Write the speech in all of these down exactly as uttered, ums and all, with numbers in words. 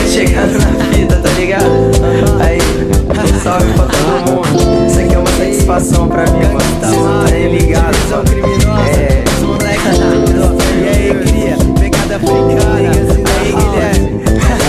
Chegando na fita, tá ligado? Aí, salve pra todo mundo. Isso aqui é uma satisfação pra mim, mano. Vocês não tá nem ligado, mano. É, os moleques tudo. E aí, cria, pegada africana. Aí, Guilherme.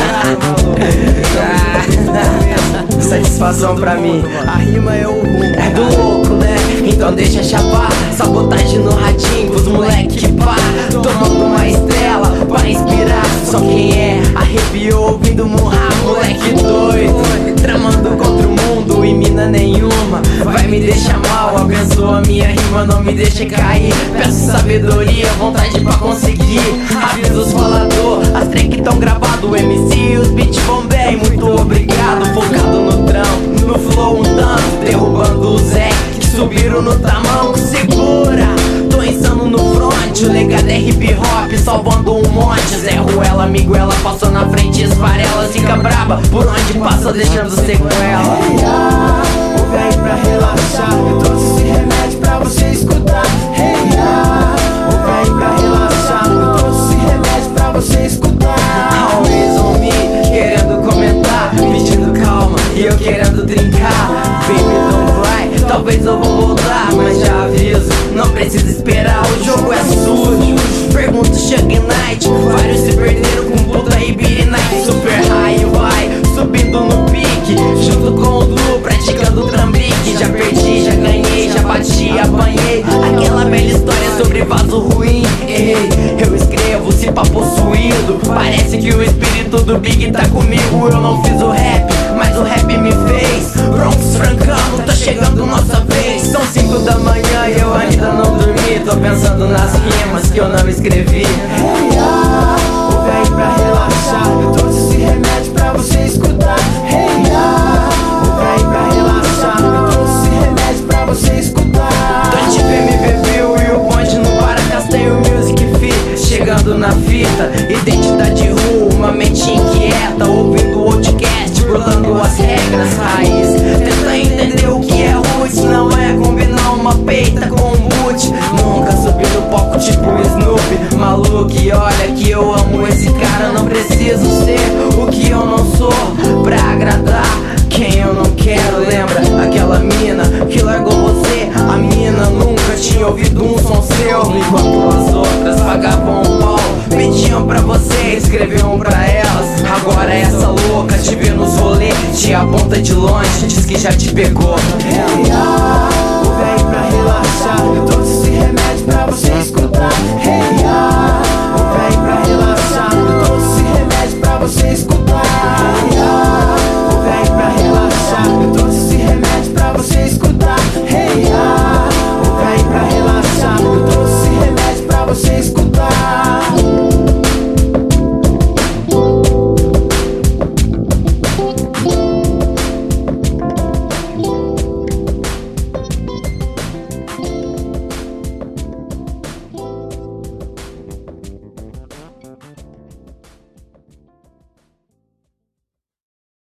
Satisfação pra mim. A rima é o rumo. É do louco, né? Então deixa chapar. Sabotagem no radinho pros moleque pá. Tomando uma estrela pra inspirar. Só quem é arrepiou ouvindo murrar. Moleque doido, tramando contra o mundo e mina nenhuma vai me deixar mal. Abençoa minha rima, não me deixa cair. Peço sabedoria, vontade pra conseguir. Avisa os falador, as track tão gravado. O M C e os beat vão bem, muito obrigado. Focado no trampo, no flow um tanto. Derrubando os Zé que subiram no tamanco. Segura, tô insano no front. O legado é hip hop, salvando um monte. Zé Ruela, amigo, ela passou na frente, esfarela. Fica braba, por onde passa deixando sequela. Hey, ah, ouve aí pra relaxar. Eu trouxe esse remédio pra você escutar. Hey, ah, ouve aí pra relaxar. Eu trouxe esse remédio pra você escutar. Always on me, querendo comentar, pedindo calma e eu querendo trincar. Baby, don't cry, talvez eu vou voltar, mas já aviso, não precisa esperar, o jogo é sujo. Pergunto Shug Knight, vários se perderam com puta e Beat Night. Super high vai, subindo no pique, junto com o Du, praticando trambique. Já perdi, já ganhei, já bati, apanhei. Aquela velha história sobre vaso ruim. Ei, eu escrevo, se pá possuído. Parece que o espírito do Big tá comigo. Eu não fiz o rap, mas o rap me fez. Bronx francano, tá chegando nossa vez. São cinco da manhã e eu ainda não dormi. Tô pensando nas rimas que eu não escrevi. Hey, ah, ouve aí pra relaxar. Eu trouxe esse remédio pra você escutar. Hey, ah, ouve aí pra relaxar. Eu trouxe esse remédio pra você escutar. Dante M V Bill e o bonde no para Castanho Music Fit. Chegando na fita, identidade rua, uma mente inquieta. Ouvindo o outcast, burlando as regras raiz. Tenta entender o que é roots, não é combinar uma peita com um boot. Nunca subi no palco tipo Snoopy, maluco, e olha que eu amo esse cara. Não preciso ser o que eu não sou pra agradar quem eu não quero. Lembra aquela mina que largou você? A mina nunca tinha ouvido um som seu. Enquanto as outras pagavam um pau, pediam pra você, escreviam pra elas. Agora essa louca te vê nos rolê, te aponta de longe, diz que já te pegou. Hey, ah,